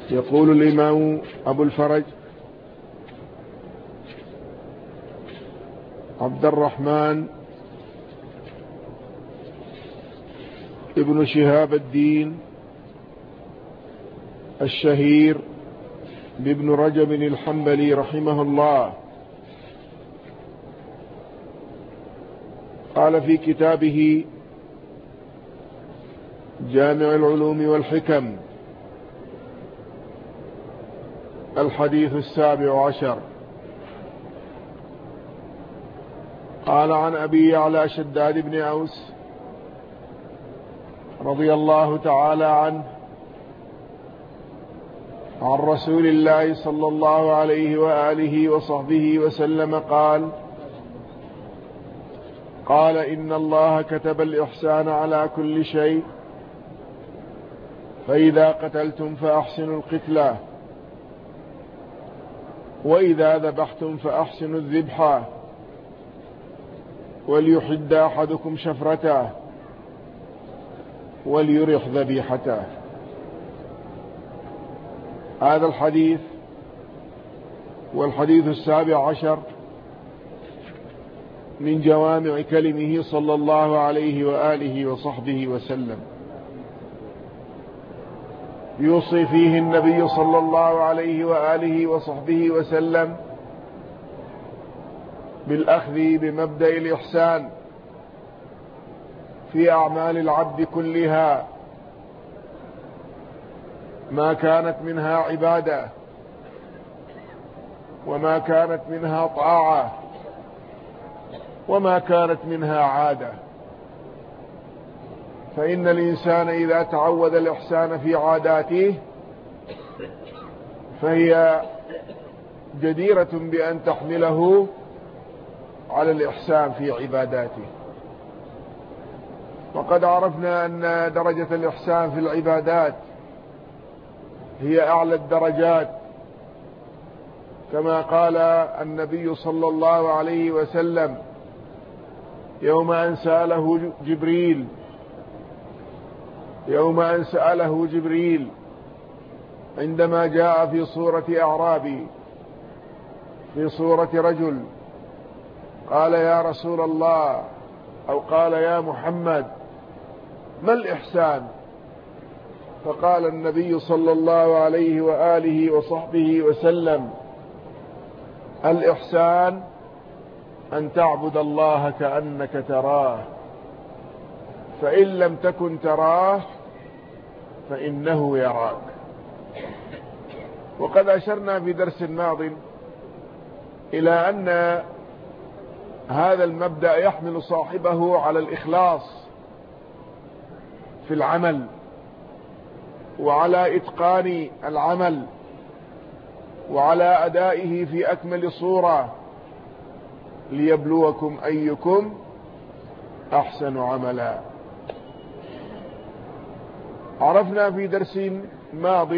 يقول الإمام أبو الفرج عبد الرحمن ابن شهاب الدين الشهير بابن رجب الحنبلي رحمه الله قال في كتابه جامع العلوم والحكم الحديث 17 قال عن أبي يعلى شداد بن أوس رضي الله تعالى عنه عن رسول الله صلى الله عليه وآله وصحبه وسلم قال إن الله كتب الإحسان على كل شيء، فإذا قتلتم فأحسنوا القتلى، وإذا ذبحتم فأحسنوا الذبحى، وليحد أحدكم شفرته وليرح ذبيحته. هذا الحديث والحديث 17 من جوامع كلمه صلى الله عليه وآله وصحبه وسلم، يوصي فيه النبي صلى الله عليه وآله وصحبه وسلم بالأخذ بمبدأ الإحسان في أعمال العبد كلها، ما كانت منها عبادة وما كانت منها طاعة وما كانت منها عادة. فإن الإنسان إذا تعود الإحسان في عاداته فهي جديرة بأن تحمله على الإحسان في عباداته. وقد عرفنا أن درجة الإحسان في العبادات هي أعلى الدرجات، كما قال النبي صلى الله عليه وسلم يوم أن سأله جبريل عندما جاء في صورة أعرابي في صورة رجل، قال يا رسول الله أو قال يا محمد ما الإحسان؟ فقال النبي صلى الله عليه وآله وصحبه وسلم الإحسان أن تعبد الله كأنك تراه، فإن لم تكن تراه فإنه يراك. وقد أشرنا في درس ماض إلى أن هذا المبدأ يحمل صاحبه على الإخلاص في العمل وعلى إتقان العمل وعلى أدائه في أكمل صورة، ليبلوكم أيكم أحسن عملا. عرفنا في درس ماض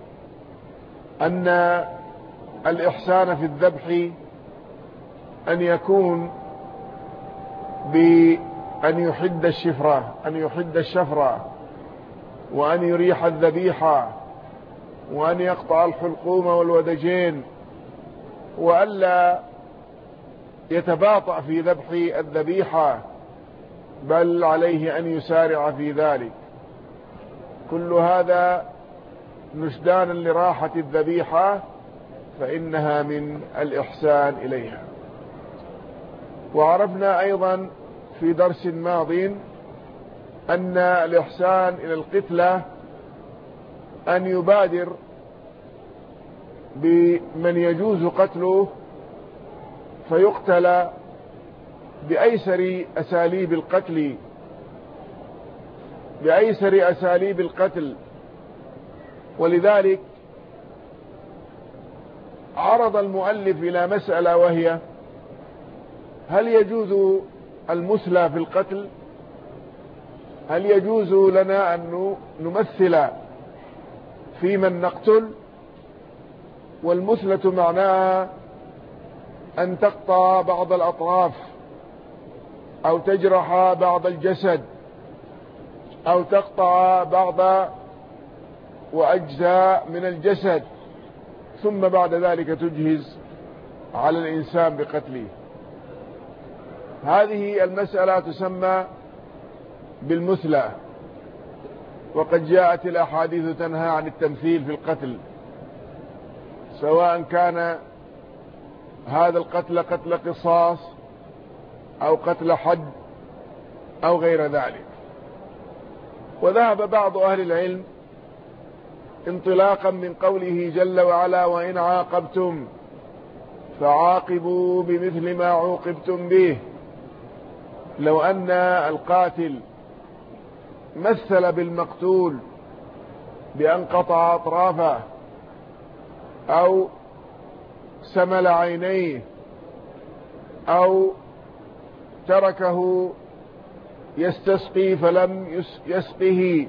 أن الإحسان في الذبح أن يكون بأن يحد الشفرة وأن يريح الذبيحة وأن يقطع الحلقوم والودجين، وألا يتباطأ في ذبح الذبيحة، بل عليه أن يسارع في ذلك. كل هذا نشدانا لراحة الذبيحة، فإنها من الإحسان إليها. وعرفنا أيضا في درس ماض أن الإحسان إلى القتلى أن يبادر بمن يجوز قتله فيقتل بأيسر أساليب القتل. ولذلك عرض المؤلف إلى مسألة، وهي هل يجوز المثلى في القتل؟ هل يجوز لنا أن نمثل في من نقتل؟ والمثلة معناها أن تقطع بعض الأطراف أو تجرح بعض الجسد أو تقطع بعض وأجزاء من الجسد، ثم بعد ذلك تجهز على الإنسان بقتله. هذه المسألة تسمى بالمثلى، وقد جاءت الأحاديث تنهى عن التمثيل في القتل، سواء كان هذا القتل قتل قصاص أو قتل حد أو غير ذلك. وذهب بعض أهل العلم انطلاقا من قوله جل وعلا: وإن عاقبتم فعاقبوا بمثل ما عوقبتم به. لو أن القاتل مثل بالمقتول بأن قطع أطرافه أو سمل عينيه أو تركه يستسقي فلم يسقه،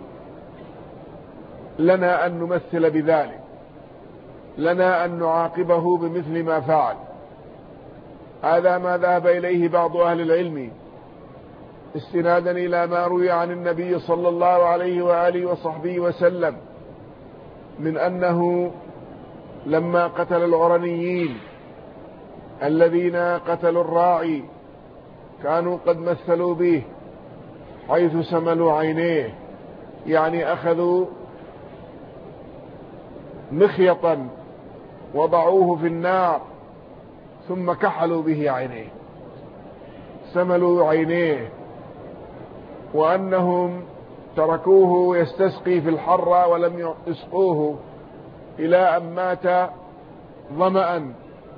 لنا أن نمثل بذلك، لنا أن نعاقبه بمثل ما فعل. هذا ما ذهب إليه بعض أهل العلم استنادا إلى ما روي عن النبي صلى الله عليه وآله وصحبه وسلم من أنه لما قتل العرنيين الذين قتلوا الراعي كانوا قد مثلوا به، حيث سملوا عينيه، يعني أخذوا مخيطا وضعوه في النار ثم كحلوا به عينيه، سملوا عينيه، وأنهم تركوه يستسقي في الحر ولم يسقوه إلى أن مات ظمأ،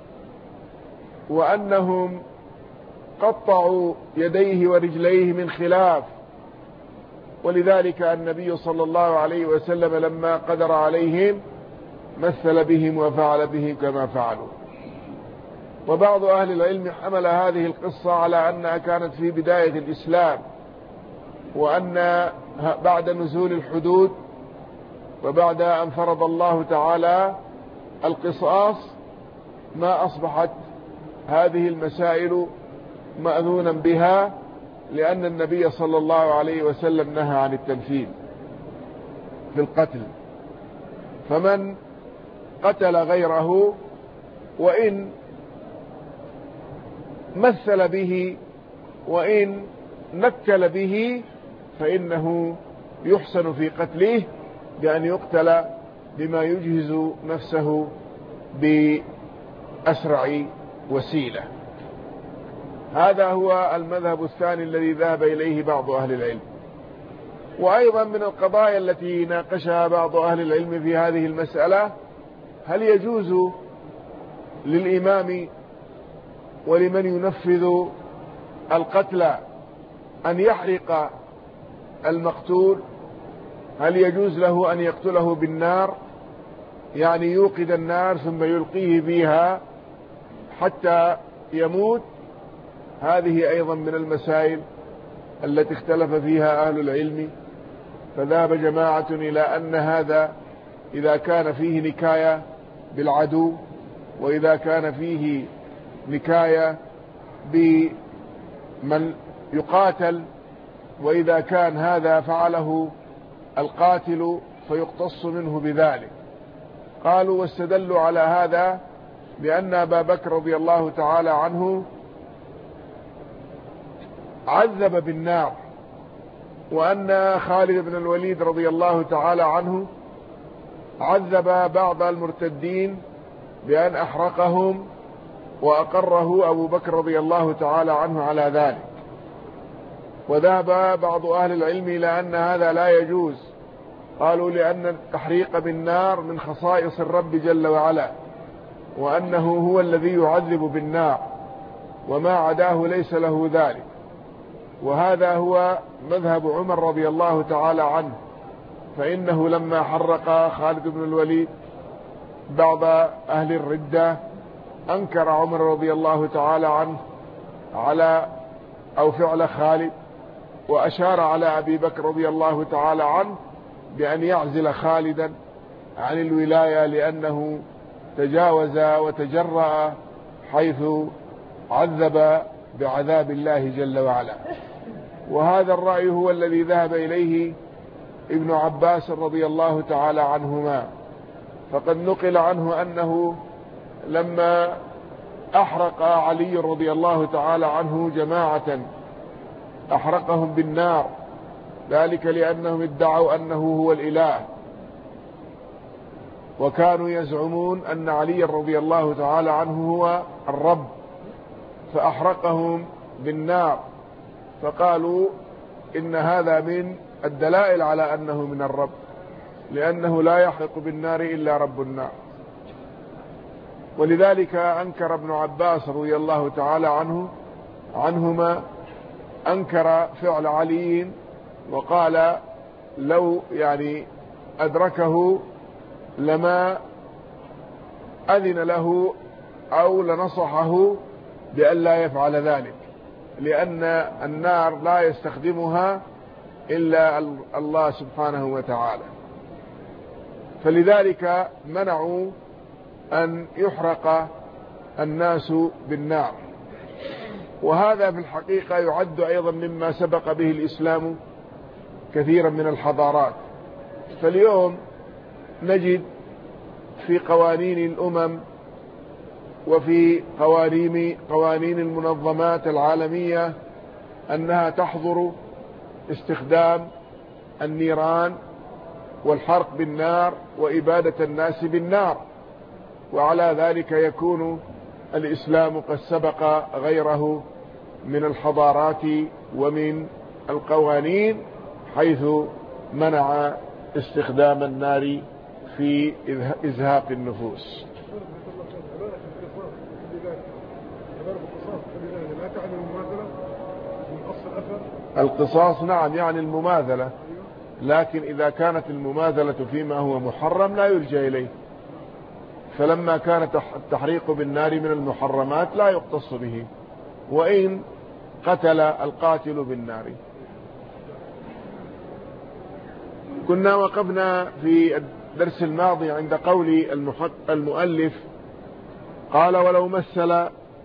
وأنهم قطعوا يديه ورجليه من خلاف. ولذلك النبي صلى الله عليه وسلم لما قدر عليهم مثل بهم وفعل بهم كما فعلوا. وبعض أهل العلم حمل هذه القصة على أنها كانت في بداية الإسلام، وأن بعد نزول الحدود وبعد أن فرض الله تعالى القصاص ما أصبحت هذه المسائل مأذونا بها، لأن النبي صلى الله عليه وسلم نهى عن التمثيل في القتل. فمن قتل غيره وإن مثل به وإن نكل به فإنه يحسن في قتله بأن يقتل بما يجهز نفسه بأسرع وسيلة. هذا هو المذهب الثاني الذي ذهب إليه بعض أهل العلم. وأيضا من القضايا التي ناقشها بعض أهل العلم في هذه المسألة: هل يجوز للإمام ولمن ينفذ القتل أن يحرق المقتول؟ هل يجوز له أن يقتله بالنار، يعني يوقد النار ثم يلقيه بها حتى يموت؟ هذه أيضا من المسائل التي اختلف فيها أهل العلم. فذهب جماعة إلى أن هذا إذا كان فيه نكاية بالعدو، وإذا كان فيه نكاية بمن يقاتل، وإذا كان هذا فعله القاتل فيقتص منه بذلك. قالوا واستدلوا على هذا بأن أبا بكر رضي الله تعالى عنه عذب بالنار، وأن خالد بن الوليد رضي الله تعالى عنه عذب بعض المرتدين بأن أحرقهم، وأقره أبو بكر رضي الله تعالى عنه على ذلك. وذهب بعض أهل العلم إلى أن هذا لا يجوز، قالوا لأن التحريق بالنار من خصائص الرب جل وعلا، وأنه هو الذي يعذب بالنار، وما عداه ليس له ذلك. وهذا هو مذهب عمر رضي الله تعالى عنه، فإنه لما حرق خالد بن الوليد بعض أهل الردة أنكر عمر رضي الله تعالى عنه على فعل خالد، وأشار على أبي بكر رضي الله تعالى عنه بأن يعزل خالدا عن الولاية، لأنه تجاوز وتجرأ حيث عذب بعذاب الله جل وعلا. وهذا الرأي هو الذي ذهب إليه ابن عباس رضي الله تعالى عنهما، فقد نقل عنه أنه لما أحرق علي رضي الله تعالى عنه جماعة أحرقهم بالنار، ذلك لأنهم ادعوا أنه هو الإله، وكانوا يزعمون أن علي رضي الله تعالى عنه هو الرب، فأحرقهم بالنار، فقالوا إن هذا من الدلائل على أنه من الرب، لأنه لا يحرق بالنار إلا رب النار. ولذلك أنكر ابن عباس رضي الله تعالى عنهما أنكر فعل علي، وقال لو أدركه لما أذن له أو لنصحه بأن لا يفعل ذلك، لأن النار لا يستخدمها إلا الله سبحانه وتعالى، فلذلك منعوا أن يحرق الناس بالنار. وهذا في الحقيقة يعد أيضا مما سبق به الإسلام كثيرا من الحضارات. فاليوم نجد في قوانين الأمم وفي قوانين المنظمات العالمية أنها تحظر استخدام النيران والحرق بالنار وإبادة الناس بالنار، وعلى ذلك يكون الإسلام قد سبق غيره من الحضارات ومن القوانين، حيث منع استخدام النار في إزهاق النفوس. القصاص نعم يعني المماثلة، لكن إذا كانت المماثلة فيما هو محرم لا يرجع إليه، فلما كان التحريق بالنار من المحرمات لا يقتص به، وإن قتل القاتل بالنار. كنا وقفنا في الدرس الماضي عند قول المؤلف قال ولو مثل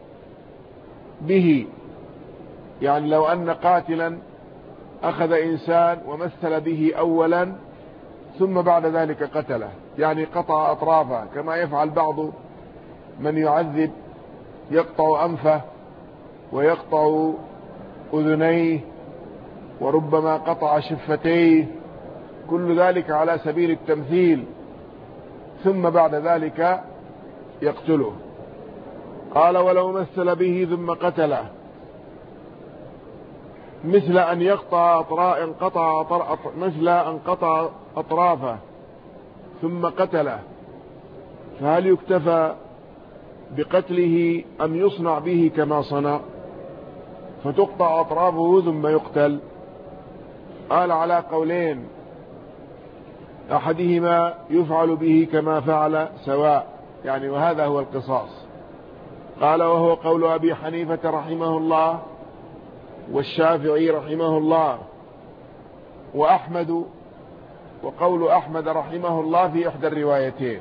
به، يعني لو أن قاتلا أخذ إنسان ومثل به أولا ثم بعد ذلك قتله، يعني قطع أطرافه، كما يفعل بعض من يعذب، يقطع أنفه ويقطع أذنيه وربما قطع شفتيه، كل ذلك على سبيل التمثيل، ثم بعد ذلك يقتله. قال ولو مثل به ثم قتله مثل أن قطع أطرافه ثم قتله، فهل يكتفى بقتله أم يصنع به كما صنع فتقطع أطرافه ثم يقتل؟ قال على قولين، أحدهما يفعل به كما فعل سواء، يعني وهذا هو القصاص. قال وهو قول أبي حنيفة رحمه الله والشافعي رحمه الله وأحمد، وقول أحمد رحمه الله في إحدى الروايتين،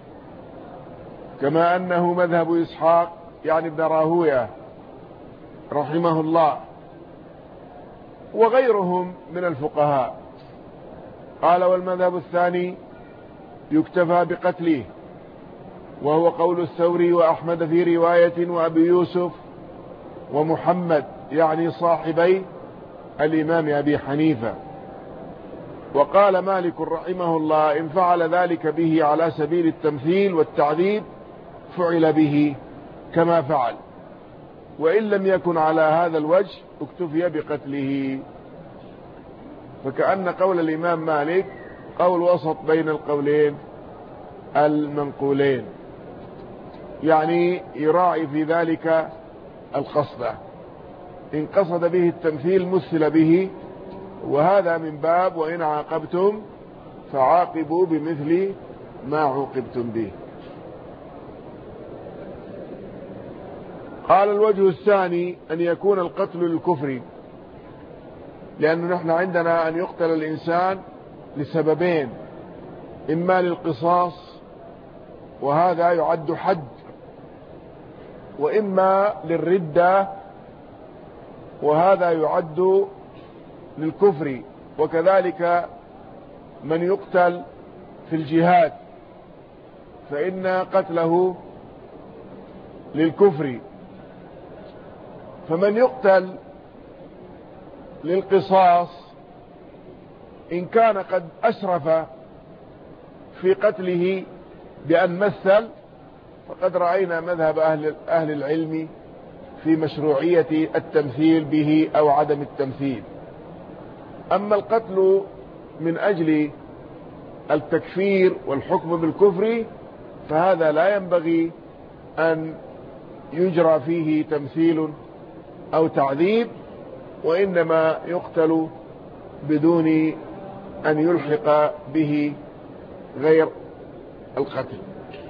كما أنه مذهب إسحاق يعني ابن راهوية رحمه الله وغيرهم من الفقهاء. قال والمذهب الثاني يكتفى بقتله، وهو قول الثوري وأحمد في رواية وأبي يوسف ومحمد يعني صاحبي الإمام أبي حنيفة. وقال مالك رحمه الله إن فعل ذلك به على سبيل التمثيل والتعذيب فعل به كما فعل، وإن لم يكن على هذا الوجه اكتفي بقتله. فكأن قول الإمام مالك قول وسط بين القولين المنقولين، يعني يراعي في ذلك القصد، إن قصد به التمثيل مثل به، وهذا من باب وإن عاقبتم فعاقبوا بمثل ما عوقبتم به. قال الوجه الثاني أن يكون القتل للكفر، لأنه نحن عندنا أن يقتل الإنسان لسببين، إما للقصاص وهذا يعد حد، وإما للردة وهذا يعد للكفر، وكذلك من يقتل في الجهاد فإن قتله للكفر، فمن يقتل للقصاص إن كان قد أسرف في قتله بأن مثل، فقد رأينا مذهب أهل العلم في مشروعية التمثيل به أو عدم التمثيل. أما القتل من أجل التكفير والحكم بالكفر فهذا لا ينبغي أن يجرى فيه تمثيل أو تعذيب، وإنما يقتل بدون أن يلحق به غير القتل.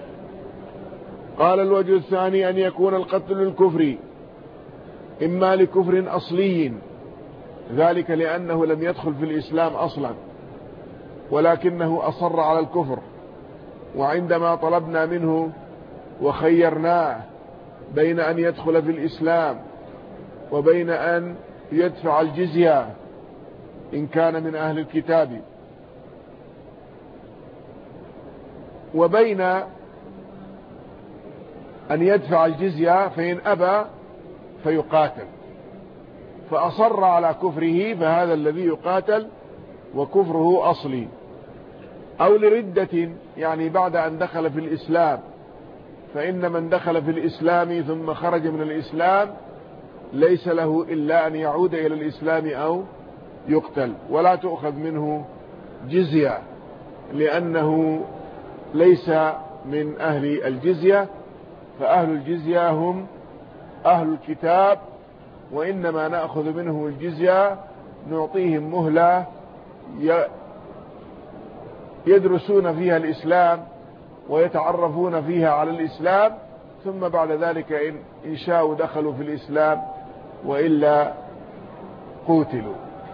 قال الوجه الثاني أن يكون القتل للكفر، إما لكفر أصلي، ذلك لأنه لم يدخل في الإسلام أصلا ولكنه أصر على الكفر، وعندما طلبنا منه وخيرناه بين أن يدخل في الإسلام وبين أن يدفع الجزية إن كان من أهل الكتاب، وبين أن يدفع الجزية فإن أبى فيقاتل، فأصر على كفره فهذا الذي يقاتل وكفره أصلي. أو لردة، يعني بعد أن دخل في الإسلام، فإن من دخل في الإسلام ثم خرج من الإسلام ليس له إلا أن يعود إلى الإسلام أو يقتل، ولا تؤخذ منه جزية لأنه ليس من أهل الجزية، فأهل الجزية هم أهل الكتاب، وإنما نأخذ منهم الجزية نعطيهم مهلة يدرسون فيها الإسلام ويتعرفون فيها على الإسلام، ثم بعد ذلك إن شاءوا دخلوا في الإسلام وإلا قوتلوا.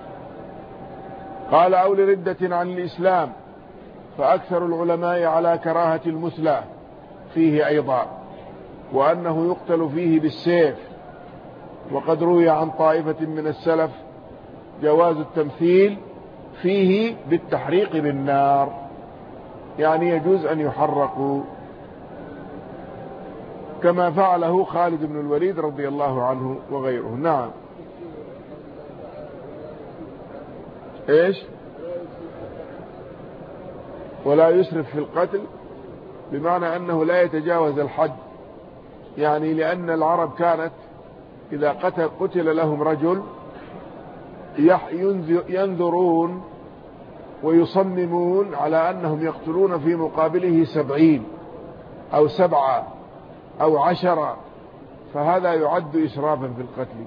قال أو لردة عن الإسلام، فأكثر العلماء على كراهة المثلى فيه أيضا، وأنه يقتل فيه بالسيف، وقد روي عن طائفة من السلف جواز التمثيل فيه بالتحريق بالنار، يعني يجوز أن يحرقوا كما فعله خالد بن الوليد رضي الله عنه وغيره. نعم. إيش؟ ولا يسرف في القتل، بمعنى أنه لا يتجاوز الحد، يعني لأن العرب كانت إذا قتل لهم رجل ينذرون ويصممون على أنهم يقتلون في مقابله 70 أو 7 أو 10، فهذا يعد إسرافا في القتل.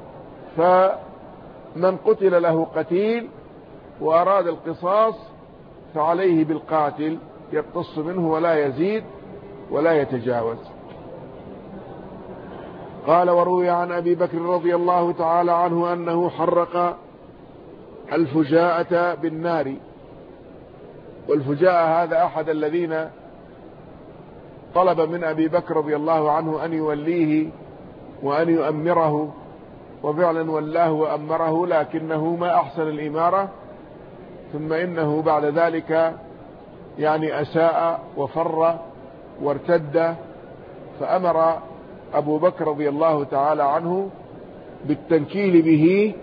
فمن قتل له قتيل وأراد القصاص فعليه بالقاتل يقتص منه ولا يزيد ولا يتجاوز. قال وروي عن أبي بكر رضي الله تعالى عنه أنه حرق الفجاءة بالنار، والفجاءة هذا أحد الذين طلب من أبي بكر رضي الله عنه أن يوليه وأن يؤمره، وفعلا ولاه وأمره، لكنه ما أحسن الإمارة، ثم إنه بعد ذلك يعني أساء وفر وارتد، فأمر أبو بكر رضي الله تعالى عنه بالتنكيل به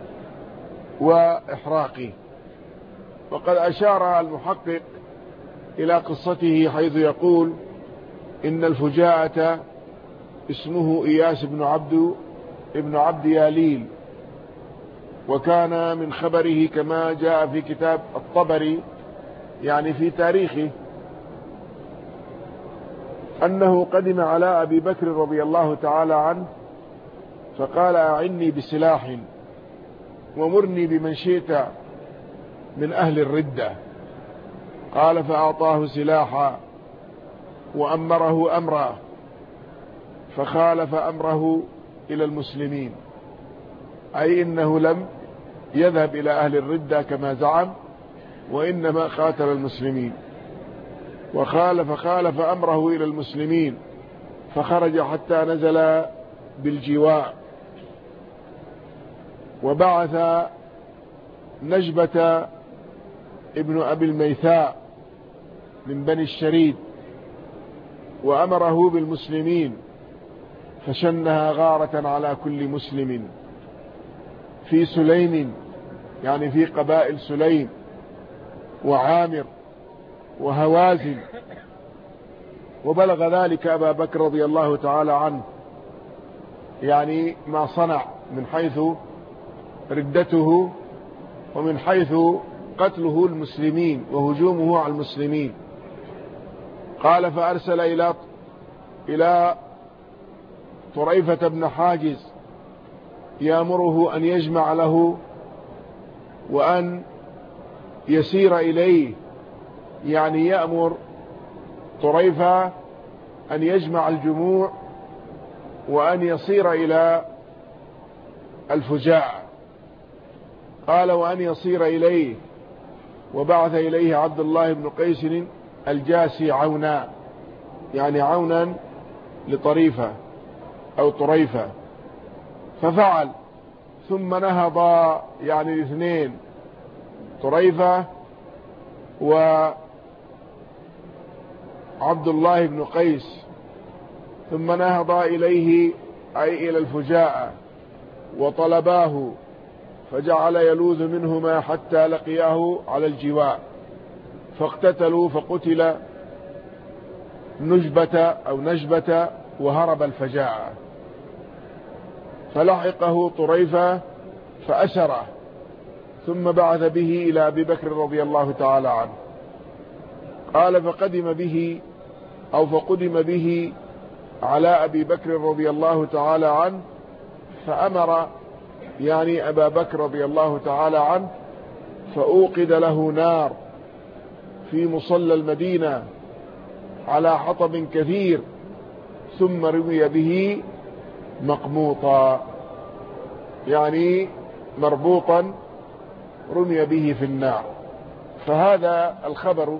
وإحراقه. وقد أشار المحقق إلى قصته حيث يقول إن الفجاءة اسمه إياس بن عبد ياليل، وكان من خبره كما جاء في كتاب الطبري يعني في تاريخه أنه قدم على أبي بكر رضي الله تعالى عنه فقال أعني بسلاح ومرني بمن شئت من أهل الردة، قال فأعطاه سلاحا وأمره أمرا فخالف أمره إلى المسلمين، أي إنه لم يذهب إلى أهل الردة كما زعم، وإنما قاتل المسلمين، فخالف أمره إلى المسلمين، فخرج حتى نزل بالجواء، وبعث نجبة ابن أبي الميثاء من بني الشريد، وأمره بالمسلمين فشنها غارة على كل مسلم في سليم، يعني في قبائل سليم وعامر وهوازن. وبلغ ذلك أبا بكر رضي الله تعالى عنه، يعني ما صنع من حيث ردته ومن حيث قتله المسلمين وهجومه على المسلمين. قال فأرسل إلى طريفة بن حاجز يأمره أن يجمع له وأن يسير إليه، يعني يأمر طريفة أن يجمع الجموع وأن يصير إلى الفجاع. قال وأن يصير إليه، وبعث إليه عبد الله بن قيس الجاسي عونا، يعني عونا لطريفة أو طريفة، ففعل. ثم نهضا، يعني الاثنين طريفة وعبد الله بن قيس، ثم نهضا إليه أي إلى الفجاء وطلباه، فجعل يلوذ منهما حتى لقياه على الجواء، فاقتتلوا، فقتل نجبة وهرب الفجاء. فلحقه طريفة فأسره، ثم بعث به إلى أبي بكر رضي الله تعالى عنه. قال فقدم به على أبي بكر رضي الله تعالى عنه، فأمر يعني أبا بكر رضي الله تعالى عنه، فأوقد له نار في مصلى المدينة على حطب كثير، ثم رمي به مقموطا، يعني مربوطا، رمي به في النار. فهذا الخبر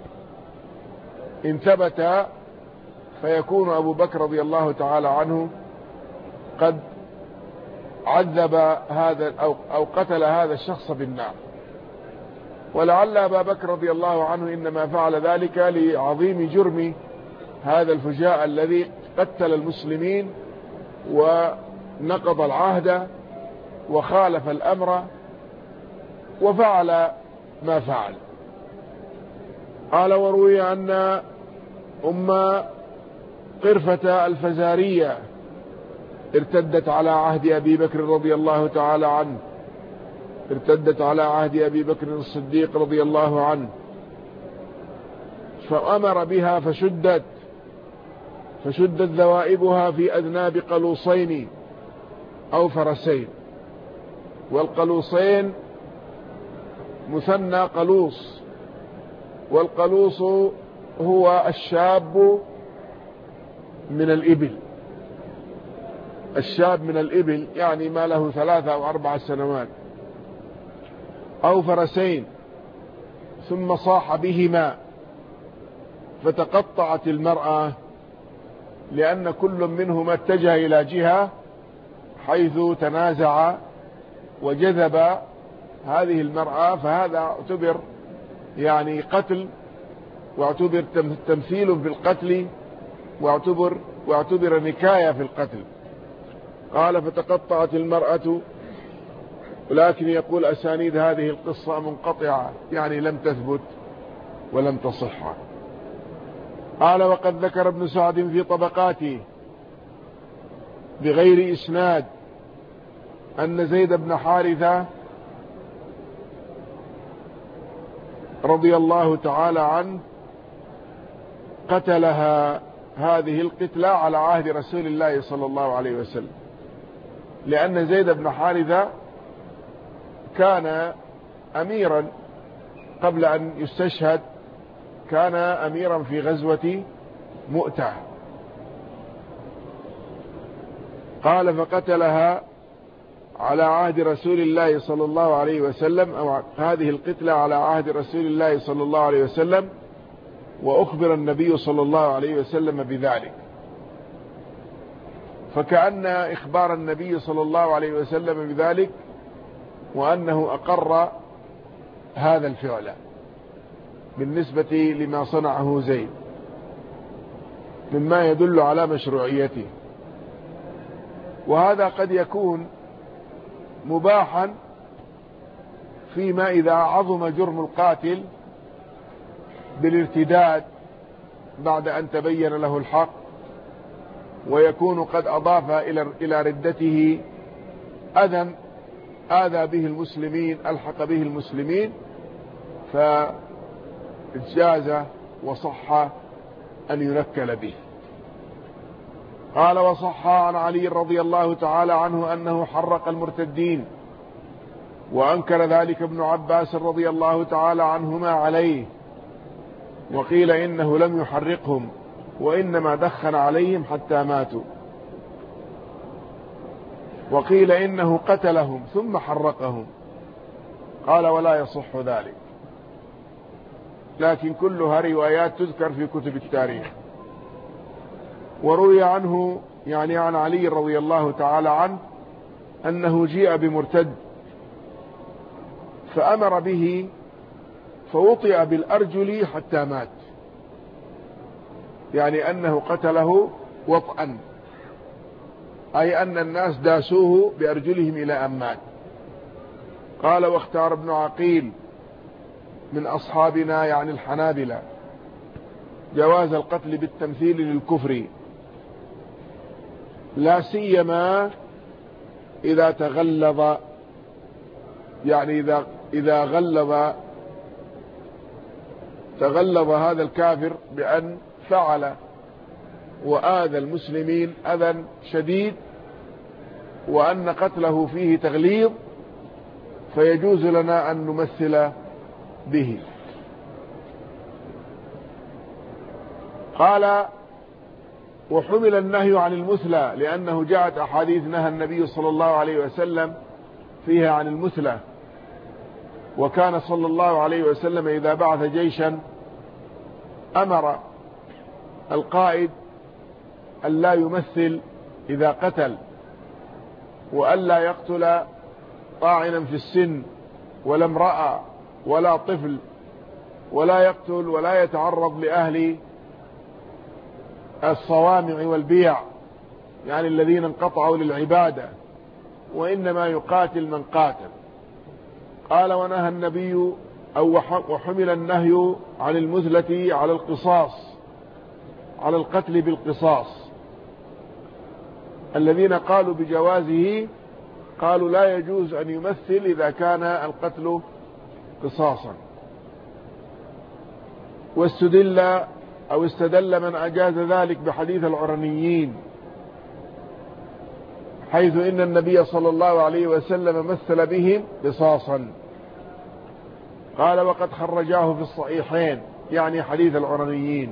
إن ثبت فيكون أبو بكر رضي الله تعالى عنه قد عذب هذا أو قتل هذا الشخص بالنار. ولعل أبا بكر رضي الله عنه إنما فعل ذلك لعظيم جرم هذا الفجاء الذي قتل المسلمين ونقض العهد وخالف الأمر وفعل ما فعل. قال وروي أن أم قرفة الفزارية ارتدت على عهد أبي بكر رضي الله تعالى عنه، ارتدت على عهد أبي بكر الصديق رضي الله عنه، فأمر بها فشدت ذوائبها في أذناب قلوصين أو فرسين. والقلوصين مثنى قلوص، والقلوص هو الشاب من الإبل، الشاب من الإبل يعني ما له 3 أو 4 سنوات، أو فرسين. ثم صاح بهما فتقطعت المرأة، لأن كل منهما اتجه إلى جهة حيث تنازع وجذب هذه المرأة، فهذا اعتبر يعني قتل، واعتبر تمثيل في القتل، واعتبر نكاية في القتل. قال فتقطعت المرأة، ولكن يقول أسانيد هذه القصة منقطعة، يعني لم تثبت ولم تصح. قال وقد ذكر ابن سعد في طبقاته بغير إسناد أن زيد بن حارثة رضي الله تعالى عنه قتلها هذه القتلى على عهد رسول الله صلى الله عليه وسلم، لأن زيد بن حارثة كان أميرا قبل أن يستشهد، كان أميرا في غزوة مؤتة. قال فقتلها على عهد رسول الله صلى الله عليه وسلم، أو هذه القتلة على عهد رسول الله صلى الله عليه وسلم، وأخبر النبي صلى الله عليه وسلم بذلك. فكأن إخبار النبي صلى الله عليه وسلم بذلك وأنه أقر هذا الفعل. بالنسبة لما صنعه زيد مما يدل على مشروعيته. وهذا قد يكون مباحا فيما إذا عظم جرم القاتل بالارتداد بعد أن تبين له الحق، ويكون قد أضاف إلى ردته أذى آذى به المسلمين، ألحق به المسلمين، فجاز وصح أن ينكل به. قال: وصح عن علي رضي الله تعالى عنه أنه حرق المرتدين، وأنكر ذلك ابن عباس رضي الله تعالى عنهما عليه، وقيل إنه لم يحرقهم وإنما دخن عليهم حتى ماتوا، وقيل إنه قتلهم ثم حرقهم. قال: ولا يصح ذلك، لكن كلها روايات تذكر في كتب التاريخ. وروي عنه يعني عن علي رضي الله تعالى عنه أنه جيء بمرتد فأمر به فوطئ بالأرجل حتى مات، يعني أنه قتله وطئا، أي أن الناس داسوه بأرجلهم إلى أن مات. قال: واختار ابن عقيل من أصحابنا يعني الحنابلة جواز القتل بالتمثيل للكفر، لا سيما إذا تغلظ، يعني إذا تغلظ هذا الكافر بأن فعل وآذى المسلمين أذى شديد، وأن قتله فيه تغليظ، فيجوز لنا أن نمثل به. قال: وحمل النهي عن المثلى لأنه جاءت أحاديث نهى النبي صلى الله عليه وسلم فيها عن المثلى، وكان صلى الله عليه وسلم إذا بعث جيشا أمر القائد أن لا يمثل إذا قتل، وأن لا يقتل طاعنا في السن ولا امرأة ولا طفل، ولا يقتل ولا يتعرض لأهل الصوامع والبيع، يعني الذين انقطعوا للعبادة، وإنما يقاتل من قاتل. قال: ونهى النبي وحمل النهي عن المثلة على القصاص، على القتل بالقصاص. الذين قالوا بجوازه قالوا لا يجوز أن يمثل إذا كان القتل قصاصا. واستدل من أجاز ذلك بحديث العرنيين، حيث إن النبي صلى الله عليه وسلم مثل بهم قصاصا. قال: وقد خرجاه في الصحيحين، يعني حديث العرنيين.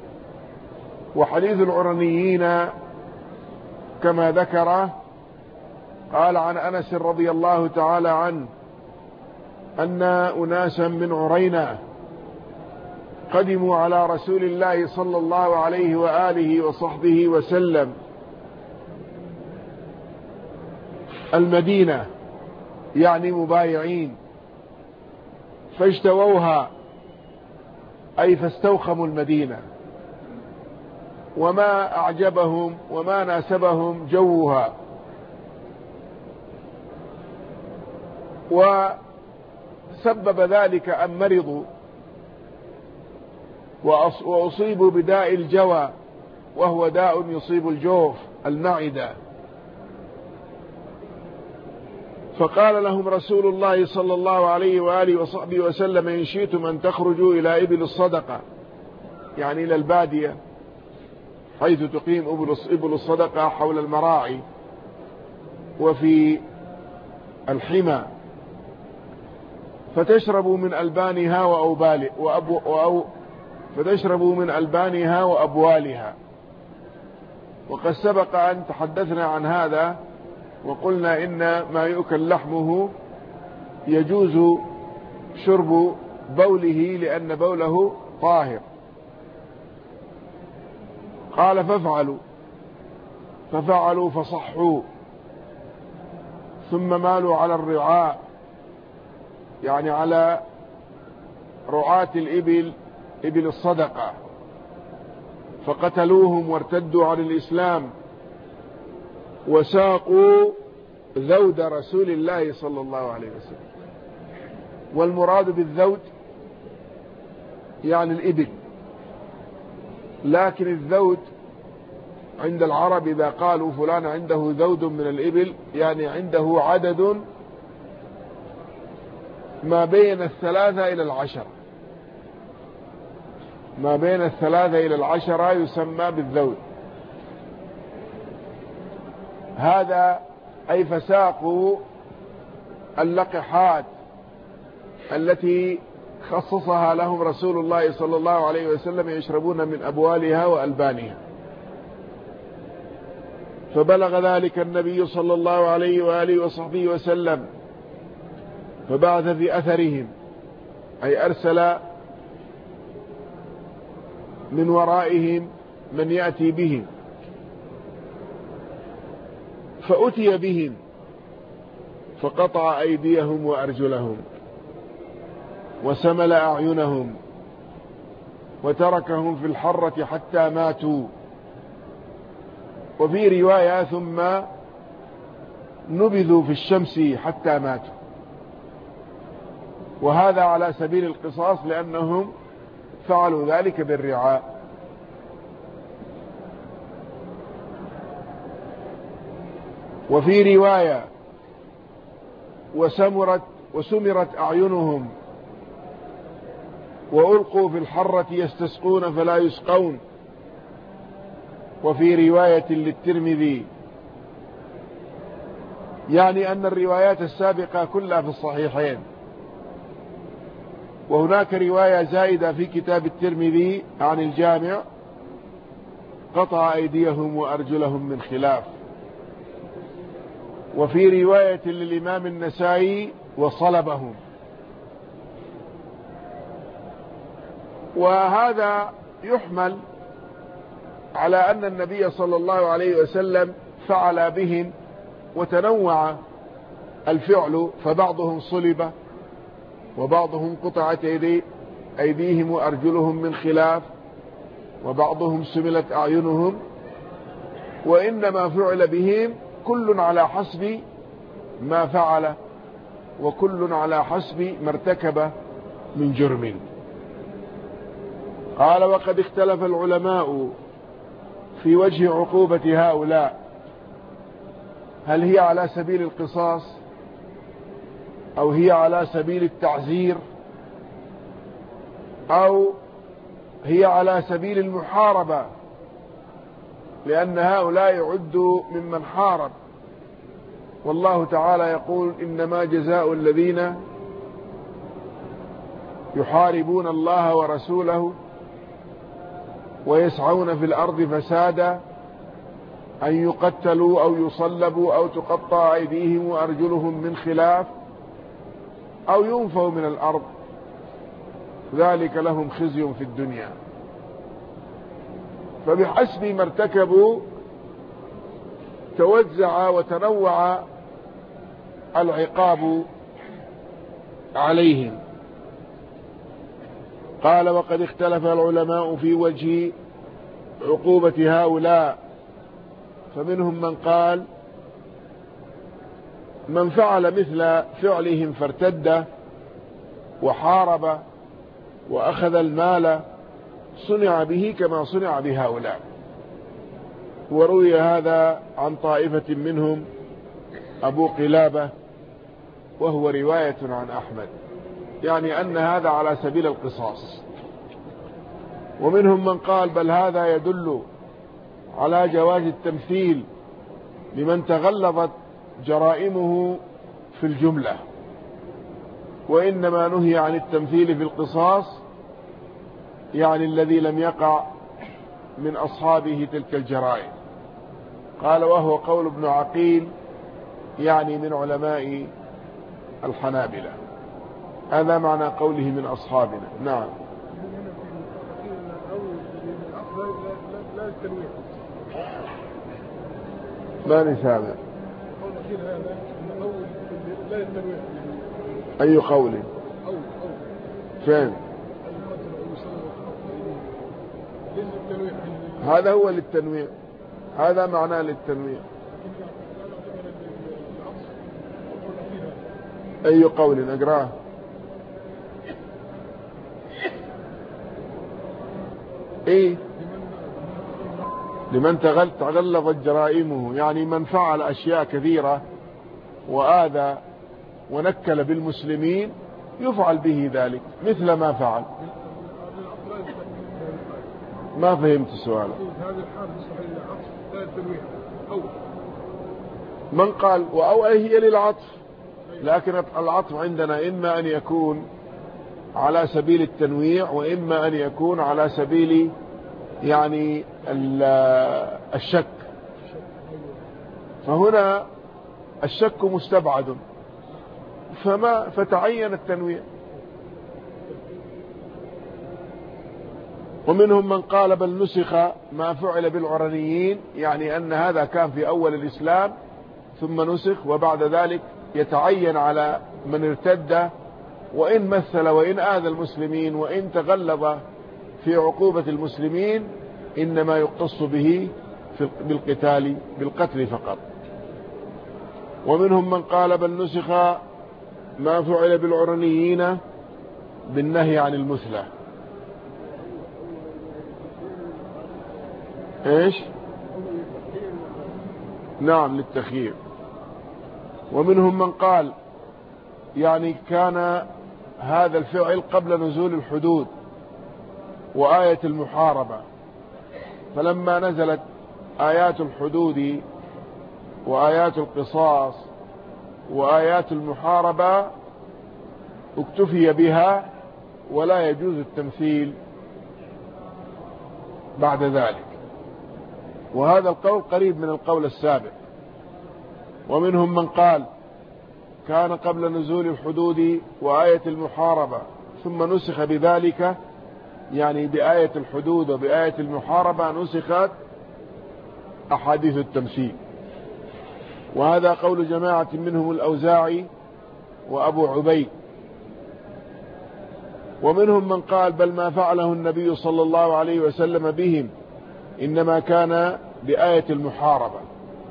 وحديث العرنيين كما ذكر قال عن أنس رضي الله تعالى عنه أن أناسا من عرينة قدموا على رسول الله صلى الله عليه وآله وصحبه وسلم المدينة، يعني مبايعين، فاجتووها، أي فاستوخموا المدينة، وما أعجبهم وما ناسبهم جوها، وسبب ذلك أن مرضوا وأصيبوا بداء الجوى، وهو داء يصيب الجوف المعدة. فقال لهم رسول الله صلى الله عليه وآله وصحبه وسلم: إن شئتم أن تخرجوا إلى إبل الصدقة، يعني إلى البادية حيث تقيم إبل الصدقة حول المراعي وفي الحمى، فتشربوا من ألبانها فتشربوا من ألبانها وأبوالها. وقد سبق أن تحدثنا عن هذا وقلنا إن ما يؤكل لحمه يجوز شرب بوله لأن بوله طاهر. قال: ففعلوا فصحوا، ثم مالوا على الرعاء، يعني على رعاة الإبل إبل الصدقة فقتلوهم وارتدوا عن الإسلام وساقوا ذود رسول الله صلى الله عليه وسلم. والمراد بالذود يعني الإبل، لكن الذود عند العرب إذا قالوا فلان عنده ذود من الإبل يعني عنده عدد ما بين 3 إلى 10، ما بين 3 إلى 10 يسمى بالذود. هذا أي فساقوا اللقحات التي خصصها لهم رسول الله صلى الله عليه وسلم يشربون من أبوالها وألبانها. فبلغ ذلك النبي صلى الله عليه وآله وصحبه وسلم فبعث في أثرهم، أي أرسل من ورائهم من يأتي بهم، فأتي بهم فقطع أيديهم وأرجلهم وسمل أعينهم وتركهم في الحرة حتى ماتوا. وفي رواية ثم نبذوا في الشمس حتى ماتوا. وهذا على سبيل القصاص لأنهم فعلوا ذلك بالرعاء. وفي رواية وسمرت أعينهم وألقوا في الحرة يستسقون فلا يسقون. وفي رواية للترمذي يعني أن الروايات السابقة كلها في الصحيحين. وهناك رواية زائدة في كتاب الترمذي عن الجامع قطع أيديهم وأرجلهم من خلاف. وفي رواية للإمام النسائي وصلبهم. وهذا يحمل على أن النبي صلى الله عليه وسلم فعل بهم وتنوع الفعل، فبعضهم صلب وبعضهم قطعت أيديهم وأرجلهم من خلاف وبعضهم سملت أعينهم. وإنما فعل بهم كل على حسب ما فعل وكل على حسب ما ارتكب من جرم. قال وقد اختلف العلماء في وجه عقوبة هؤلاء، هل هي على سبيل القصاص أو هي على سبيل التعزير أو هي على سبيل المحاربة، لأن هؤلاء يعدوا ممن حارب. والله تعالى يقول إنما جزاء الذين يحاربون الله ورسوله ويسعون في الأرض فسادا أن يقتلوا أو يصلبوا أو تقطع أيديهم وأرجلهم من خلاف أو ينفوا من الأرض، ذلك لهم خزي في الدنيا. فبحسب ما ارتكبوا توزع وتنوع العقاب عليهم. قال وقد اختلف العلماء في وجه عقوبة هؤلاء، فمنهم من قال من فعل مثل فعلهم فارتد وحارب وأخذ المال صنع به كما صنع بهؤلاء. وروي هذا عن طائفة منهم أبو قلابة وهو رواية عن أحمد، يعني أن هذا على سبيل القصاص. ومنهم من قال بل هذا يدل على جواز التمثيل لمن تغلظت جرائمه في الجملة، وإنما نهي عن التمثيل في القصاص يعني الذي لم يقع من أصحابه تلك الجرائم. قال وهو قول ابن عقيل يعني من علماء الحنابلة. هذا معنى قوله من أصحابنا. نعم. ما نسابع أي قول فين هذا هو للتنويع، هذا معناه للتنويع. أي قول أقراه؟ إيه؟ لمن تغلظت جرائمه، يعني من فعل أشياء كثيرة وآذى ونكل بالمسلمين يفعل به ذلك مثل ما فعل. ما فهمت السؤال. من قال وأو هي للعطف، لكن العطف عندنا إما أن يكون على سبيل التنويع وإما أن يكون على سبيل يعني الشك، فهنا الشك مستبعد فتعين التنويع. ومنهم من قال بل نسخ ما فعل بالعرنيين، يعني أن هذا كان في أول الإسلام ثم نسخ، وبعد ذلك يتعين على من ارتد وإن مثل وإن آذى المسلمين وإن تغلظ في عقوبة المسلمين إنما يقتص به بالقتل فقط. ومنهم من قال بل نسخ ما فعل بالعرنيين بالنهي عن المثلى. ايش؟ نعم للتخيير. ومنهم من قال يعني كان هذا الفعل قبل نزول الحدود وآية المحاربة، فلما نزلت آيات الحدود وآيات القصاص وآيات المحاربة اكتفي بها ولا يجوز التمثيل بعد ذلك، وهذا القول قريب من القول السابق. ومنهم من قال كان قبل نزول الحدود وآية المحاربة ثم نسخ بذلك، يعني بآية الحدود وبآية المحاربة نسخت أحاديث التمثيل، وهذا قول جماعة منهم الأوزاعي وأبو عبيد. ومنهم من قال بل ما فعله النبي صلى الله عليه وسلم بهم إنما كان بآية المحاربة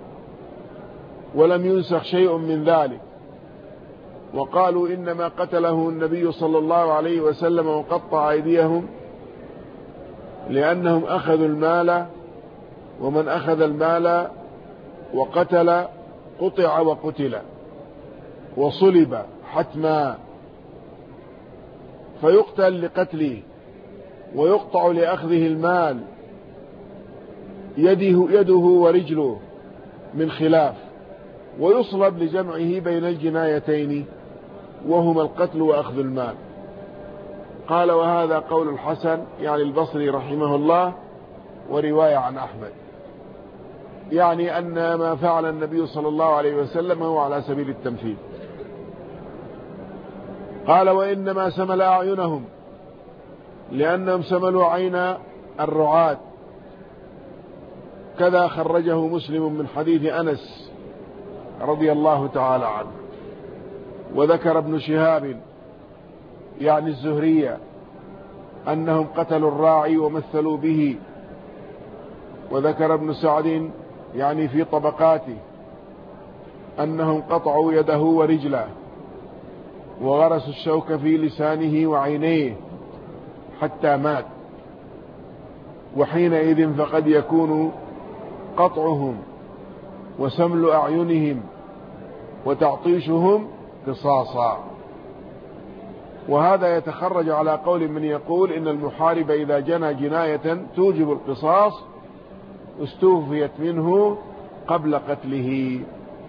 ولم ينسخ شيء من ذلك، وقالوا إنما قتله النبي صلى الله عليه وسلم وقطع أيديهم لأنهم أخذوا المال، ومن أخذ المال وقتل قطع وقتل وصلب حتما، فيقتل لقتله ويقطع لأخذه المال يده ورجله من خلاف، ويصلب لجمعه بين الجنايتين وهما القتل وأخذ المال. قال وهذا قول الحسن يعني البصري رحمه الله ورواية عن أحمد، يعني أن ما فعل النبي صلى الله عليه وسلم هو على سبيل التمثيل. قال وإنما سمل أعينهم لأنهم سملوا عين الرعاة، كذا خرجه مسلم من حديث أنس رضي الله تعالى عنه. وذكر ابن شهاب يعني الزهرية أنهم قتلوا الراعي ومثلوا به. وذكر ابن سعد يعني في طبقاته أنهم قطعوا يده ورجله وغرسوا الشوك في لسانه وعينيه حتى مات، وحينئذ فقد يكون قطعهم وسمل أعينهم وتعطيشهم قصاصا. وهذا يتخرج على قول من يقول إن المحارب إذا جنى جناية توجب القصاص استوفيت منه قبل قتله،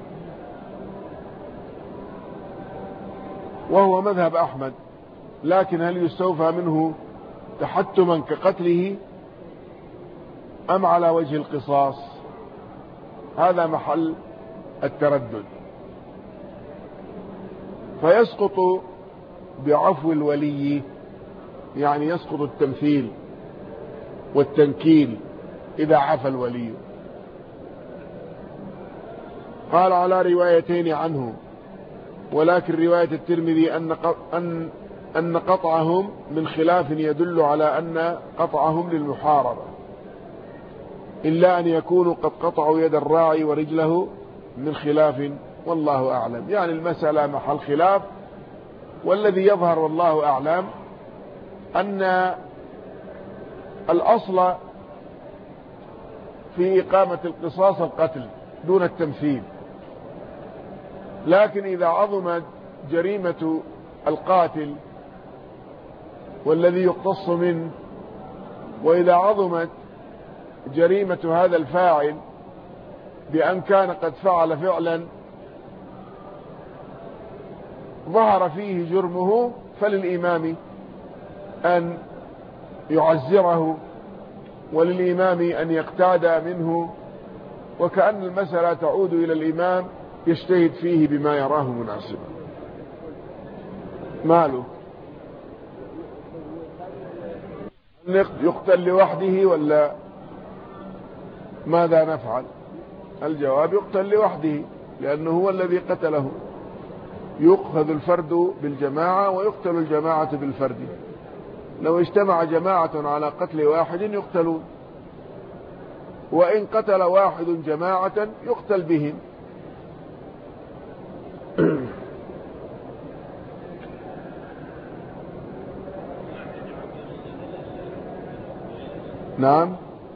وهو مذهب أحمد. لكن هل يستوفى منه تحتما كقتله أم على وجه القصاص؟ هذا محل التردد. فيسقط بعفو الولي، يعني يسقط التمثيل والتنكيل إذا عفى الولي. قال على روايتين عنه، ولكن رواية الترمذي أن قطعهم من خلاف يدل على أن قطعهم للمحاربة، إلا أن يكونوا قد قطعوا يد الراعي ورجله من خلاف، والله أعلم. يعني المسألة محل خلاف، والذي يظهر والله أعلم أن الأصل في إقامة القصاص القتل دون التمثيل، لكن إذا عظمت جريمة القاتل والذي يقتص منه، وإذا عظمت جريمة هذا الفاعل بأن كان قد فعل فعلا ظهر فيه جرمه، فللإمام أن يعزره، وللإمام أن يقتاد منه، وكأن المسألة تعود إلى الإمام يجتهد فيه بما يراه مناسبا. ماله يقتل لوحده ولا ماذا نفعل؟ الجواب يقتل لوحده، لأنه هو الذي قتله. يؤخذ الفرد بالجماعة ويقتل الجماعة بالفرد. لو اجتمع جماعة على قتل واحد يقتلون، وإن قتل واحد جماعة يقتل بهم. نعم.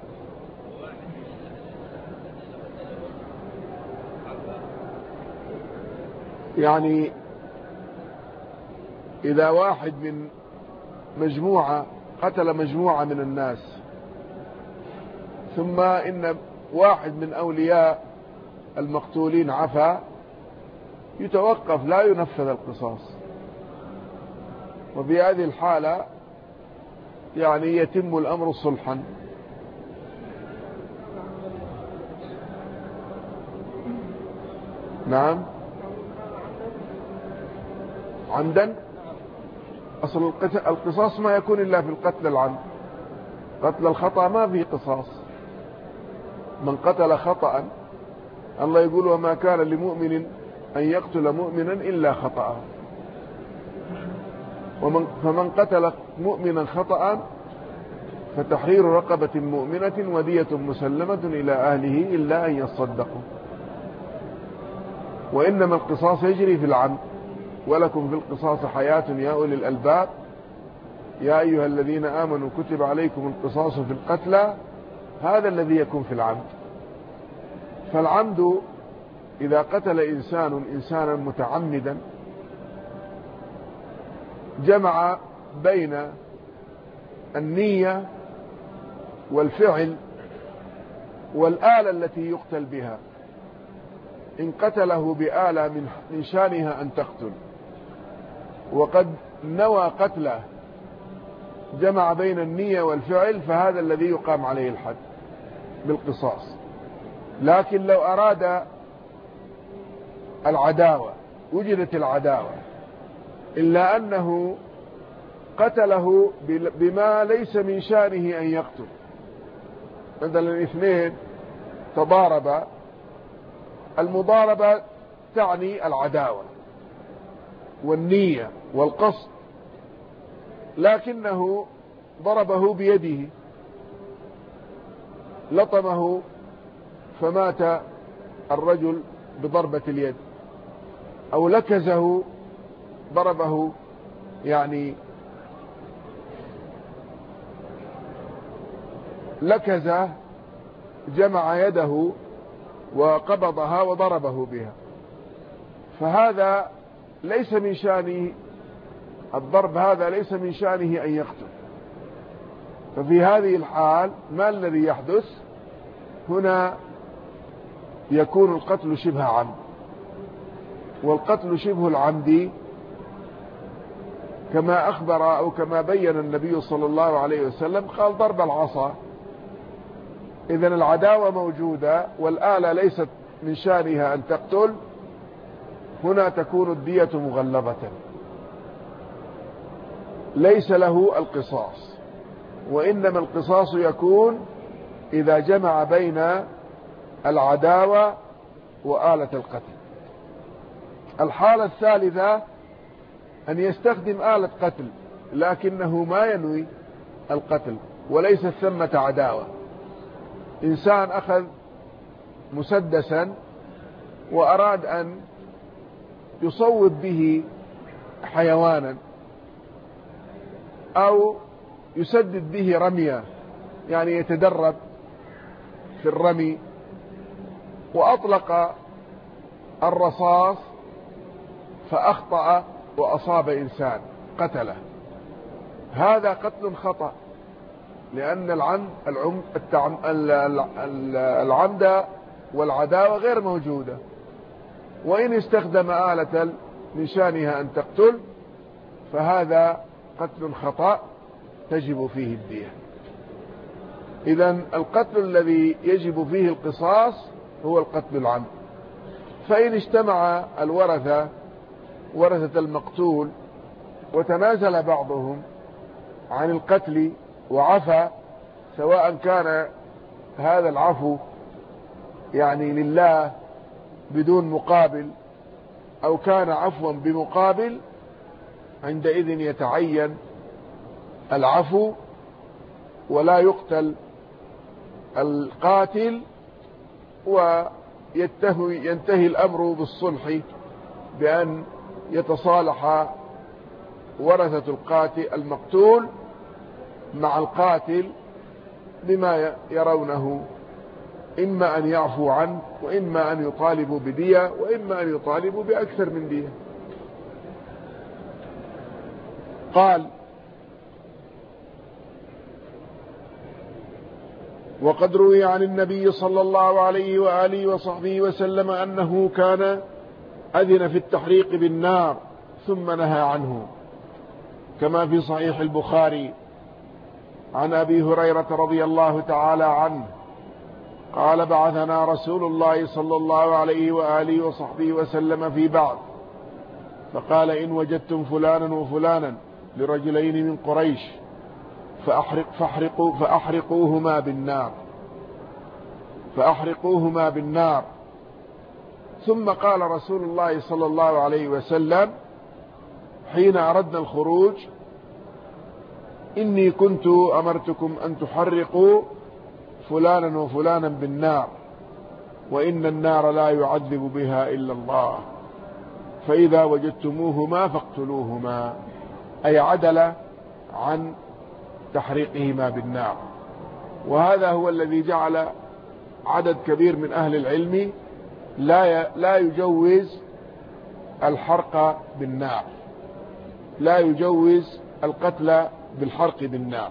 يعني إذا واحد من مجموعة قتل مجموعة من الناس، ثم إن واحد من أولياء المقتولين عفا، يتوقف، لا ينفذ القصاص، وبهذه الحالة يعني يتم الأمر صلحا. نعم. عمدا، أصل القصاص ما يكون إلا في القتل العمد. قتل الخطأ ما فيه قصاص. من قتل خطأ الله يقول وما كان لمؤمن أن يقتل مؤمنا إلا خطأ، فمن قتل مؤمنا خطأ فتحرير رقبة مؤمنة ودية مسلمة إلى أهله إلا أن يصدقوا. وإنما القصاص يجري في العمد، ولكم في القصاص حياة يا أولي الألباب يا أيها الذين آمنوا كتب عليكم القصاص في القتلى، هذا الذي يكون في العمد. فالعمد إذا قتل إنسانا متعمدا جمع بين النية والفعل والآلة التي يقتل بها. إن قتله بآلة من شانها أن تقتل وقد نوى قتله، جمع بين النية والفعل، فهذا الذي يقام عليه الحد بالقصاص. لكن لو أراد العداوة، وجدت العداوة إلا أنه قتله بما ليس من شانه أن يقتل، مثلا الاثنين تضاربا، المضاربة تعني العداوة والنية والقصد، لكنه ضربه بيده لطمه فمات الرجل بضربة اليد، أو لكزه ضربه، يعني لكزه جمع يده وقبضها وضربه بها، فهذا ليس من شانه الضرب، هذا ليس من شانه أن يقتل. ففي هذه الحال ما الذي يحدث هنا؟ يكون القتل شبه عمد، والقتل شبه العمد كما أخبر أو كما بين النبي صلى الله عليه وسلم، قال ضرب العصا. إذن العداوة موجودة والآلة ليست من شانها أن تقتل، هنا تكون الدية مغلظة، ليس له القصاص، وإنما القصاص يكون إذا جمع بين العداوة وآلة القتل. الحالة الثالثة أن يستخدم آلة قتل لكنه ما ينوي القتل وليس ثمة عداوة. إنسان أخذ مسدسا وأراد أن يصوب به حيوانا أو يسدد به رمية، يعني يتدرب في الرمي، وأطلق الرصاص فأخطأ وأصاب إنسان قتله، هذا قتل خطأ، لأن العمد والعداوة غير موجودة. وإن استخدم آلة من شأنها أن تقتل فهذا قتل خطأ تجب فيه الدية. إذن القتل الذي يجب فيه القصاص هو القتل العمد. فإن اجتمع ورثة المقتول وتنازل بعضهم عن القتل وعفى، سواء كان هذا العفو يعني لله بدون مقابل أو كان عفوا بمقابل، عندئذ يتعين العفو ولا يقتل القاتل، وينتهي الأمر بالصلح بأن يتصالح ورثة القاتل المقتول مع القاتل بما يرونه، إما أن يعفو عنه وإما أن يطالبوا بدية وإما أن يطالبوا بأكثر من دية. قال: وقد روي عن النبي صلى الله عليه وآله وصحبه وسلم أنه كان أذن في التحريق بالنار ثم نهى عنه، كما في صحيح البخاري عن أبي هريرة رضي الله تعالى عنه قال: بعثنا رسول الله صلى الله عليه وآله وصحبه وسلم في بعض، فقال: إن وجدتم فلانا وفلانا لرجلين من قريش فأحرقوهما بالنار. ثم قال رسول الله صلى الله عليه وسلم حين أردنا الخروج: إني كنت أمرتكم أن تحرقوا فلانا وفلانا بالنار، وإن النار لا يعذب بها إلا الله، فإذا وجدتموهما فاقتلوهما، أي عدل عن تحريقهما بالنار. وهذا هو الذي جعل عدد كبير من أهل العلم لا يجوز الحرق بالنار، لا يجوز القتل بالحرق بالنار.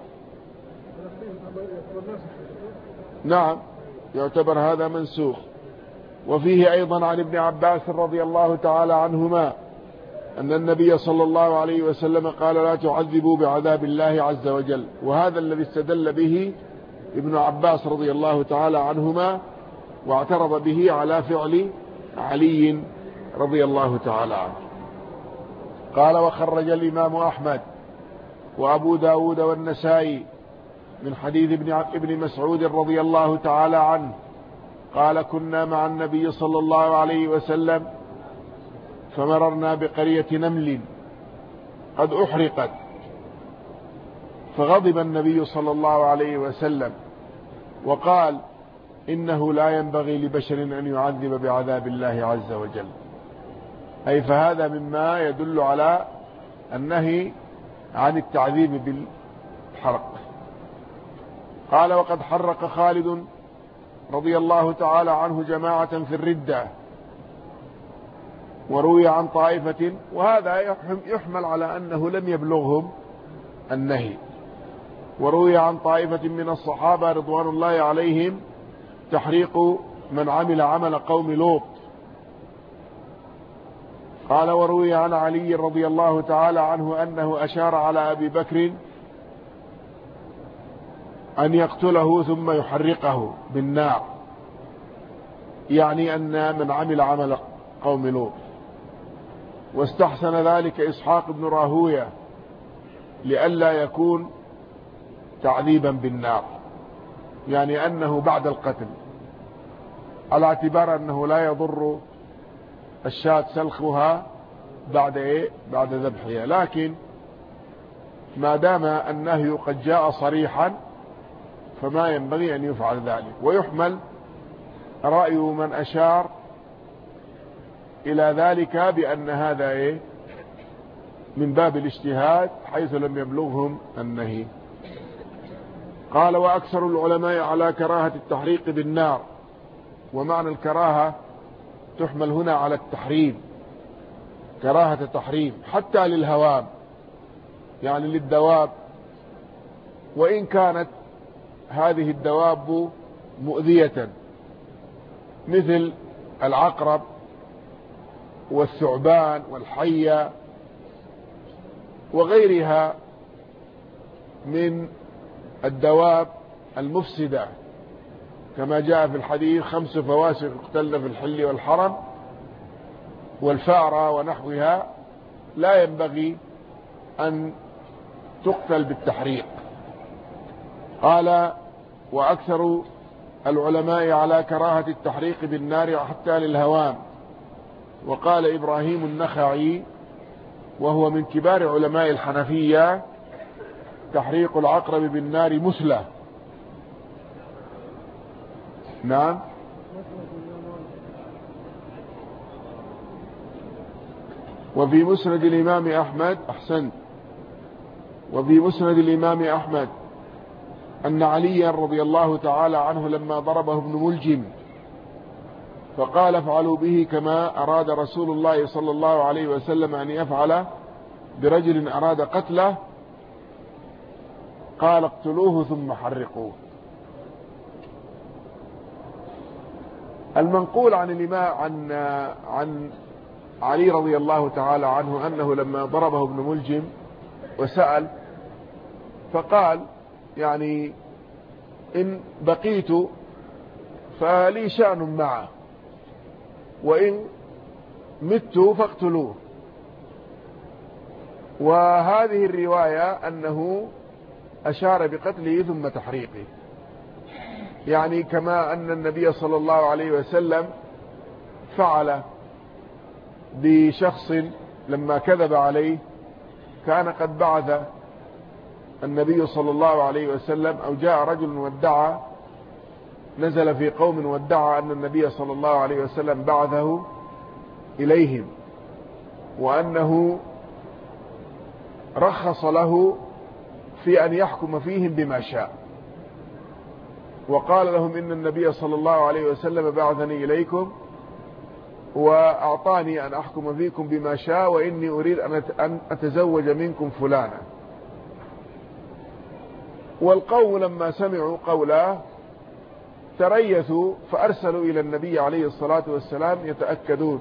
نعم، يعتبر هذا منسوخ. وفيه أيضا عن ابن عباس رضي الله تعالى عنهما أن النبي صلى الله عليه وسلم قال: لا تعذبوا بعذاب الله عز وجل. وهذا الذي استدل به ابن عباس رضي الله تعالى عنهما، واعترض به على فعل علي رضي الله تعالى عنه. قال: وخرج الإمام أحمد وأبو داود والنسائي من حديث ابن مسعود رضي الله تعالى عنه قال: كنا مع النبي صلى الله عليه وسلم فمررنا بقرية نمل قد أحرقت، فغضب النبي صلى الله عليه وسلم وقال: إنه لا ينبغي لبشر أن يعذب بعذاب الله عز وجل. أي فهذا مما يدل على النهي عن التعذيب بالحرق. قال: وقد حرق خالد رضي الله تعالى عنه جماعة في الردة، وروي عن طائفة، وهذا يحمل على أنه لم يبلغهم النهي، وروي عن طائفة من الصحابة رضوان الله عليهم تحريق من عمل عمل قوم لوط. قال: وروي عن علي رضي الله تعالى عنه أنه أشار على أبي بكر أن يقتله ثم يحرقه بالنار، يعني أن من عمل عمل قوم لوط. واستحسن ذلك إسحاق بن راهوية لئلا يكون تعذيبا بالنار، يعني أنه بعد القتل، على اعتبار أنه لا يضر الشاة سلخها بعد إيه؟ بعد ذبحها. لكن ما دام النهي قد جاء صريحا فما ينبغي أن يفعل ذلك. ويحمل رأي من أشار إلى ذلك بأن هذا إيه؟ من باب الاجتهاد حيث لم يبلغهم النهي. قال وأكثر العلماء على كراهة التحريق بالنار. ومعنى الكراهة تحمل هنا على التحريم، كراهة تحريم حتى للهوام، يعني للدواب، وإن كانت هذه الدواب مؤذية مثل العقرب والثعبان والحية وغيرها من الدواب المفسدة، كما جاء في الحديث 5 فواسق اقتلن في الحل والحرم والفأرة ونحوها لا ينبغي أن تقتل بالتحريق. قال وأكثر العلماء على كراهة التحريق بالنار حتى للهوام. وقال إبراهيم النخعي وهو من كبار علماء الحنفية تحريق العقرب بالنار مثلى. نعم. وفي مسند الإمام أحمد أحسنت. وفي مسند الإمام أحمد أن عليا رضي الله تعالى عنه لما ضربه ابن ملجم فقال افعلوا به كما أراد رسول الله صلى الله عليه وسلم أن يفعل برجل أراد قتله، قال اقتلوه ثم حرقوه. المنقول عن الإمام عن علي رضي الله تعالى عنه أنه لما ضربه ابن ملجم وسأل فقال يعني إن بقيت فلي شأن معه وإن مت فاقتلوه. وهذه الرواية أنه أشار بقتله ثم تحريقه، يعني كما أن النبي صلى الله عليه وسلم فعل بشخص لما كذب عليه، كان قد بعث النبي صلى الله عليه وسلم أو جاء رجل وادعى، نزل في قوم وادعى أن النبي صلى الله عليه وسلم بعثه إليهم وأنه رخص له في أن يحكم فيهم بما شاء، وقال لهم إن النبي صلى الله عليه وسلم بعثني إليكم وأعطاني أن أحكم فيكم بما شاء وإني أريد أن أتزوج منكم فلانا. والقوم لما سمعوا قوله تريثوا فأرسلوا إلى النبي عليه الصلاة والسلام يتأكدون،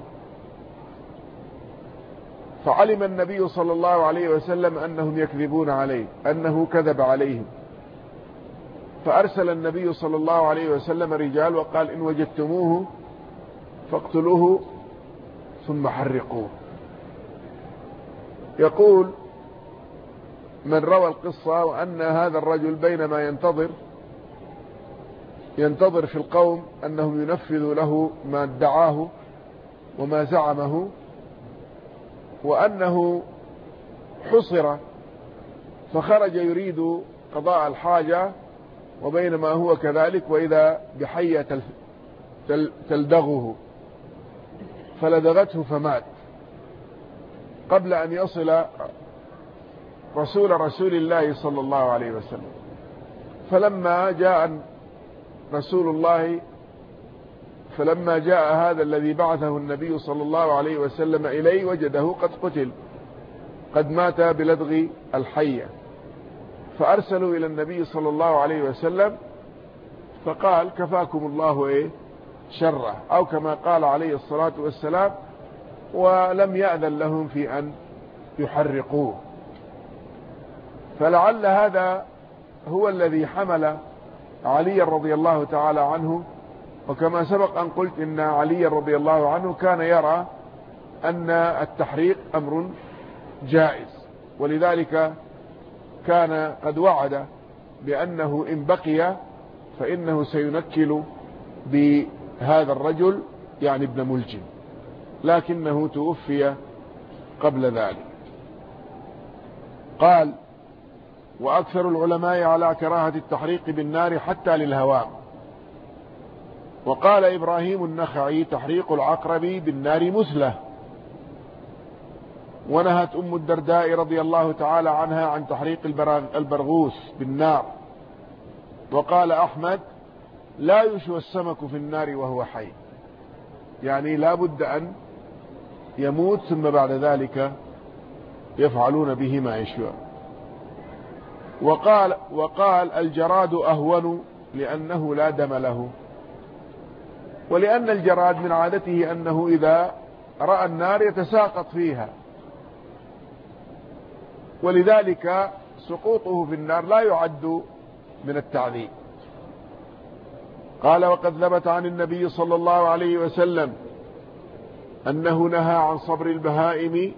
فعلم النبي صلى الله عليه وسلم أنهم يكذبون عليه، أنه كذب عليهم، فأرسل النبي صلى الله عليه وسلم رجال وقال إن وجدتموه فاقتلوه ثم حرقوه. يقول من روى القصة وأن هذا الرجل بينما ينتظر في القوم أنهم ينفذوا له ما ادعاه وما زعمه، وأنه حصر فخرج يريد قضاء الحاجة، وبينما هو كذلك وإذا بحية تلدغه فلدغته فمات قبل أن يصل رسول الله صلى الله عليه وسلم. فلما جاء هذا الذي بعثه النبي صلى الله عليه وسلم إليه وجده قد قتل، قد مات بلدغ الحية، فأرسلوا إلى النبي صلى الله عليه وسلم فقال كفاكم الله شره، أو كما قال عليه الصلاة والسلام، ولم يأذن لهم في أن يحرقوه. فلعل هذا هو الذي حمل علي رضي الله تعالى عنه. وكما سبق أن قلت إن علي رضي الله عنه كان يرى أن التحريق أمر جائز، ولذلك كان قد وعد بأنه إن بقي فإنه سينكل بهذا الرجل يعني ابن ملجم، لكنه توفي قبل ذلك. قال: وأكثر العلماء على كراهة التحريق بالنار حتى للهوام. وقال إبراهيم النخعي: تحريق العقرب بالنار مثلة. ونهت أم الدرداء رضي الله تعالى عنها عن تحريق البرغوث بالنار. وقال أحمد: لا يشوى السمك في النار وهو حي، يعني لا بد أن يموت ثم بعد ذلك يفعلون به ما يشوى. وقال الجراد أهون لأنه لا دم له، ولأن الجراد من عادته أنه إذا رأى النار يتساقط فيها، ولذلك سقوطه في النار لا يعد من التعذيب. قال: وقد ثبت عن النبي صلى الله عليه وسلم أنه نهى عن صبر البهائم.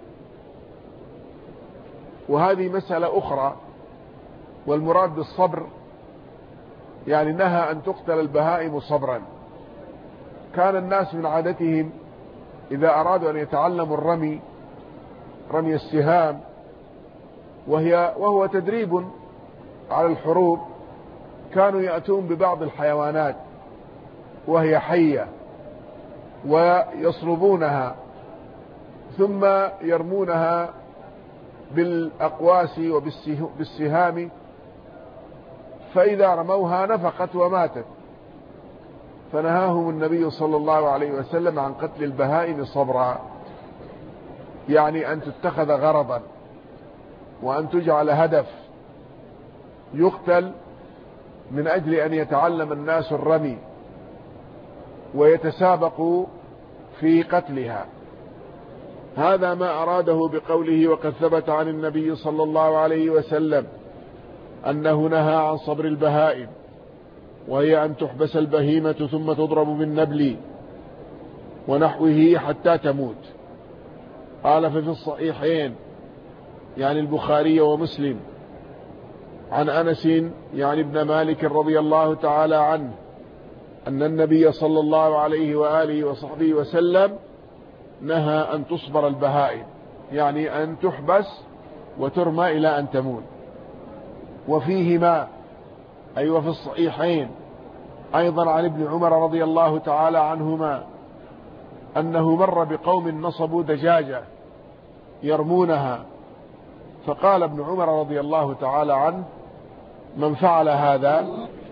وهذه مسألة أخرى، والمراد بالصبر يعني نهى أن تقتل البهائم صبرا. كان الناس من عادتهم إذا أرادوا أن يتعلموا رمي السهام، وهو تدريب على الحروب، كانوا يأتون ببعض الحيوانات وهي حية ويصلبونها ثم يرمونها بالأقواس وبالسهام، فإذا رموها نفقت وماتت. فنهاهم النبي صلى الله عليه وسلم عن قتل البهائم صبرا، يعني أن تتخذ غرضا وأن تجعل هدف يقتل من أجل أن يتعلم الناس الرمي ويتسابقوا في قتلها. هذا ما أراده بقوله: وقد ثبت عن النبي صلى الله عليه وسلم أنه نهى عن صبر البهائم، وهي أن تحبس البهيمة ثم تضرب بالنبل ونحوه حتى تموت. قال: ففي الصحيحين يعني البخاري ومسلم عن أنس يعني ابن مالك رضي الله تعالى عنه أن النبي صلى الله عليه وآله وصحبه وسلم نهى أن تصبر البهائم، يعني أن تحبس وترمى إلى أن تموت. وفيهما أي وفي الصحيحين أيضا عن ابن عمر رضي الله تعالى عنهما أنه مر بقوم نصبوا دجاجة يرمونها، فقال ابن عمر رضي الله تعالى عنه: من فعل هذا